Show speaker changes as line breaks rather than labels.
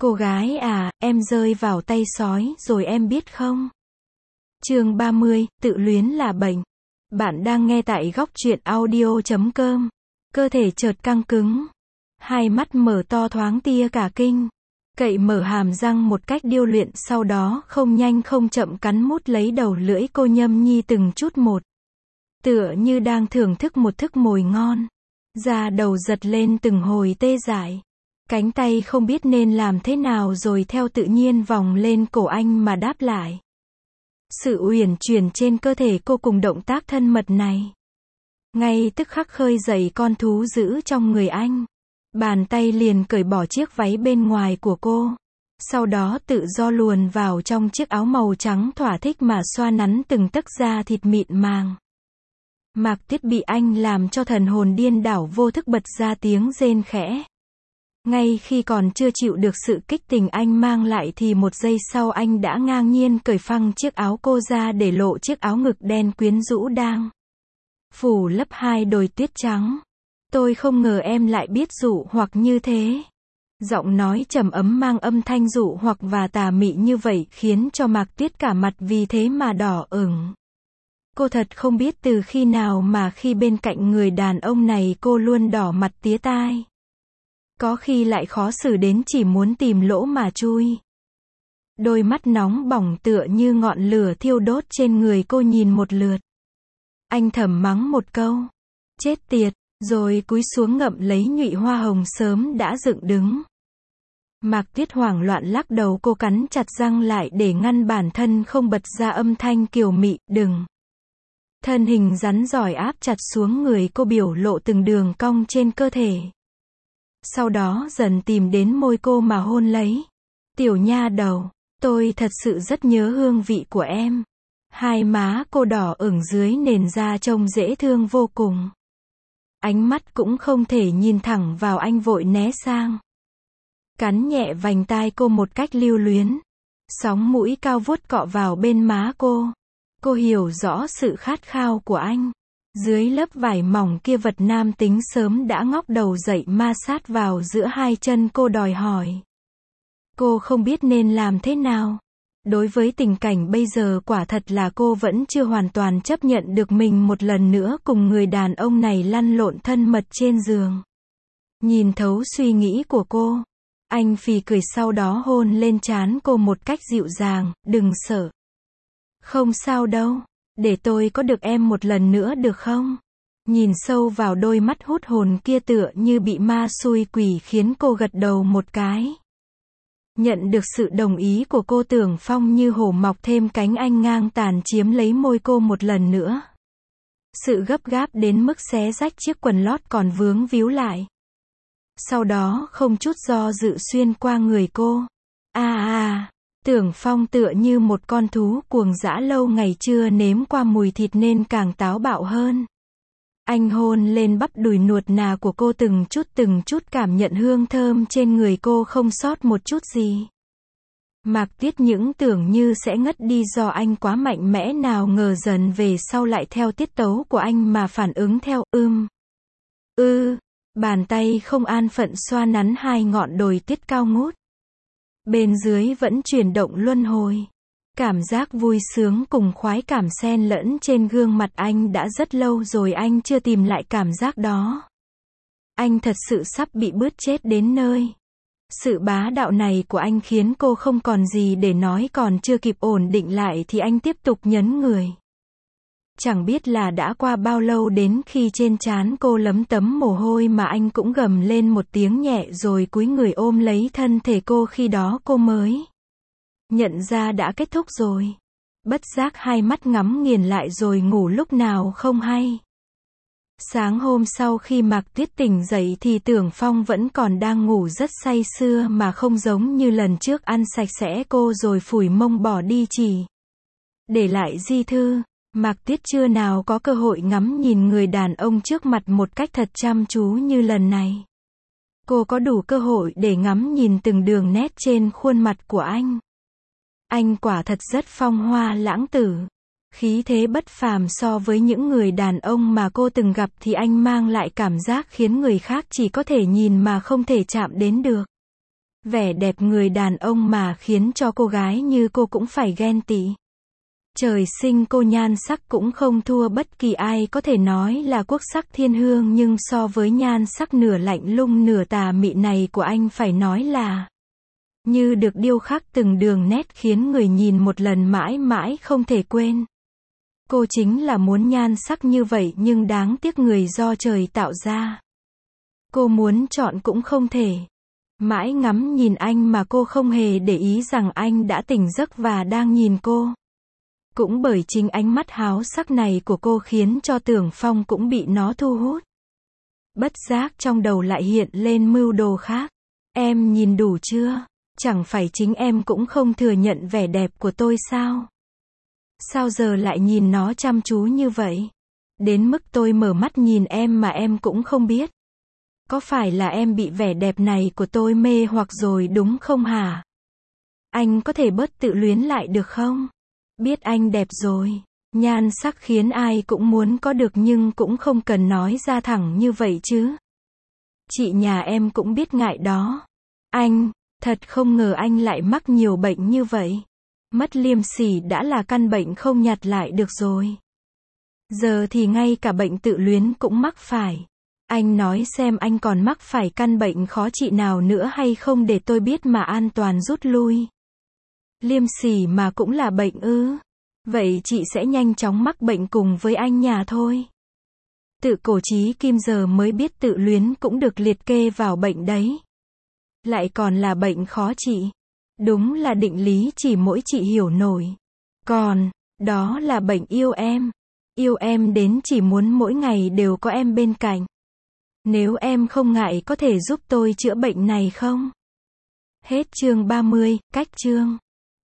Cô gái à, em rơi vào tay sói rồi em biết không? Chương 30, tự luyến là bệnh. Bạn đang nghe tại góc truyện audio.com. Cơ thể chợt căng cứng. Hai mắt mở to thoáng tia cả kinh. Cậy mở hàm răng một cách điêu luyện, sau đó không nhanh không chậm cắn mút lấy đầu lưỡi cô nhâm nhi từng chút một. Tựa như đang thưởng thức một thức mồi ngon. Da đầu giật lên từng hồi tê dại. Cánh tay không biết nên làm thế nào rồi theo tự nhiên vòng lên cổ anh mà đáp lại. Sự uyển chuyển trên cơ thể cô cùng động tác thân mật này. Ngay tức khắc khơi dậy con thú dữ trong người anh. Bàn tay liền cởi bỏ chiếc váy bên ngoài của cô. Sau đó tự do luồn vào trong chiếc áo màu trắng thỏa thích mà xoa nắn từng tấc da thịt mịn màng. Mạc Tuyết bị anh làm cho thần hồn điên đảo, vô thức bật ra tiếng rên khẽ. Ngay khi còn chưa chịu được sự kích tình anh mang lại thì một giây sau anh đã ngang nhiên cởi phăng chiếc áo cô ra để lộ chiếc áo ngực đen quyến rũ đang phủ lấp hai đồi tuyết trắng. Tôi không ngờ em lại biết dụ hoặc như thế. Giọng nói trầm ấm mang âm thanh dụ hoặc và tà mị như vậy khiến cho Mạc Tuyết cả mặt vì thế mà đỏ ửng. Cô thật không biết từ khi nào mà khi bên cạnh người đàn ông này cô luôn đỏ mặt tía tai. Có khi lại khó xử đến chỉ muốn tìm lỗ mà chui. Đôi mắt nóng bỏng tựa như ngọn lửa thiêu đốt trên người cô nhìn một lượt. Anh thầm mắng một câu. Chết tiệt, rồi cúi xuống ngậm lấy nhụy hoa hồng sớm đã dựng đứng. Mạc Tuyết hoảng loạn lắc đầu, cô cắn chặt răng lại để ngăn bản thân không bật ra âm thanh kiều mị, đừng. Thân hình rắn giỏi áp chặt xuống người cô, biểu lộ từng đường cong trên cơ thể. Sau đó dần tìm đến môi cô mà hôn lấy. Tiểu nha đầu, tôi thật sự rất nhớ hương vị của em. Hai má cô đỏ ửng dưới nền da trông dễ thương vô cùng. Ánh mắt cũng không thể nhìn thẳng vào anh, vội né sang. Cắn nhẹ vành tai cô một cách lưu luyến. Sóng mũi cao vuốt cọ vào bên má cô. Cô hiểu rõ sự khát khao của anh. Dưới lớp vải mỏng kia vật nam tính sớm đã ngóc đầu dậy ma sát vào giữa hai chân cô, đòi hỏi. Cô không biết nên làm thế nào. Đối với tình cảnh bây giờ quả thật là cô vẫn chưa hoàn toàn chấp nhận được mình một lần nữa cùng người đàn ông này lăn lộn thân mật trên giường. Nhìn thấu suy nghĩ của cô, anh phì cười, sau đó hôn lên trán cô một cách dịu dàng. Đừng sợ. Không sao đâu. Để tôi có được em một lần nữa được không? Nhìn sâu vào đôi mắt hút hồn kia tựa như bị ma xui quỷ khiến cô gật đầu một cái. Nhận được sự đồng ý của cô, Tưởng Phong như hổ mọc thêm cánh, anh ngang tàn chiếm lấy môi cô một lần nữa. Sự gấp gáp đến mức xé rách chiếc quần lót còn vướng víu lại. Sau đó không chút do dự xuyên qua người cô. Tưởng Phong tựa như một con thú cuồng dã lâu ngày chưa nếm qua mùi thịt nên càng táo bạo hơn. Anh hôn lên bắp đùi nuột nà của cô từng chút cảm nhận hương thơm trên người cô không sót một chút gì. Mạc Tuyết những tưởng như sẽ ngất đi do anh quá mạnh mẽ, nào ngờ dần về sau lại theo tiết tấu của anh mà phản ứng theo. Bàn tay không an phận xoa nắn hai ngọn đồi tuyết cao ngút. Bên dưới vẫn chuyển động luân hồi. Cảm giác vui sướng cùng khoái cảm xen lẫn trên gương mặt anh, đã rất lâu rồi anh chưa tìm lại cảm giác đó. Anh thật sự sắp bị bứt chết đến nơi. Sự bá đạo này của anh khiến cô không còn gì để nói, còn chưa kịp ổn định lại thì anh tiếp tục nhấn người. Chẳng biết là đã qua bao lâu đến khi trên trán cô lấm tấm mồ hôi mà anh cũng gầm lên một tiếng nhẹ rồi cúi người ôm lấy thân thể cô. Khi đó cô mới nhận ra đã kết thúc rồi. Bất giác hai mắt ngắm nghiền lại rồi ngủ lúc nào không hay. Sáng hôm sau khi Mạc Tuyết tỉnh dậy thì Tưởng Phong vẫn còn đang ngủ rất say sưa, mà không giống như lần trước ăn sạch sẽ cô rồi phủi mông bỏ đi chỉ để lại di thư. Mạc Tuyết chưa nào có cơ hội ngắm nhìn người đàn ông trước mặt một cách thật chăm chú như lần này. Cô có đủ cơ hội để ngắm nhìn từng đường nét trên khuôn mặt của anh. Anh quả thật rất phong hoa lãng tử. Khí thế bất phàm, so với những người đàn ông mà cô từng gặp thì anh mang lại cảm giác khiến người khác chỉ có thể nhìn mà không thể chạm đến được. Vẻ đẹp người đàn ông mà khiến cho cô gái như cô cũng phải ghen tị. Trời sinh cô nhan sắc cũng không thua bất kỳ ai, có thể nói là quốc sắc thiên hương, nhưng so với nhan sắc nửa lạnh lùng nửa tà mị này của anh phải nói là như được điêu khắc từng đường nét khiến người nhìn một lần mãi mãi không thể quên. Cô chính là muốn nhan sắc như vậy nhưng đáng tiếc người do trời tạo ra. Cô muốn chọn cũng không thể. Mãi ngắm nhìn anh mà cô không hề để ý rằng anh đã tỉnh giấc và đang nhìn cô. Cũng bởi chính ánh mắt háo sắc này của cô khiến cho Tưởng Phong cũng bị nó thu hút. Bất giác trong đầu lại hiện lên mưu đồ khác. Em nhìn đủ chưa? Chẳng phải chính em cũng không thừa nhận vẻ đẹp của tôi sao? Sao giờ lại nhìn nó chăm chú như vậy? Đến mức tôi mở mắt nhìn em mà em cũng không biết. Có phải là em bị vẻ đẹp này của tôi mê hoặc rồi đúng không hả? Anh có thể bớt tự luyến lại được không? Biết anh đẹp rồi. Nhan sắc khiến ai cũng muốn có được nhưng cũng không cần nói ra thẳng như vậy chứ. Chị nhà em cũng biết ngại đó. Anh, thật không ngờ anh lại mắc nhiều bệnh như vậy. Mất liêm sỉ đã là căn bệnh không nhặt lại được rồi. Giờ thì ngay cả bệnh tự luyến cũng mắc phải. Anh nói xem anh còn mắc phải căn bệnh khó trị nào nữa hay không để tôi biết mà an toàn rút lui. Liêm sỉ mà cũng là bệnh ư? Vậy chị sẽ nhanh chóng mắc bệnh cùng với anh nhà thôi. Tự cổ chí kim giờ mới biết tự luyến cũng được liệt kê vào bệnh đấy. Lại còn là bệnh khó trị. Đúng là định lý chỉ mỗi chị hiểu nổi. Còn, đó là bệnh yêu em. Yêu em đến chỉ muốn mỗi ngày đều có em bên cạnh. Nếu em không ngại có thể giúp tôi chữa bệnh này không? Hết chương 30, cách chương.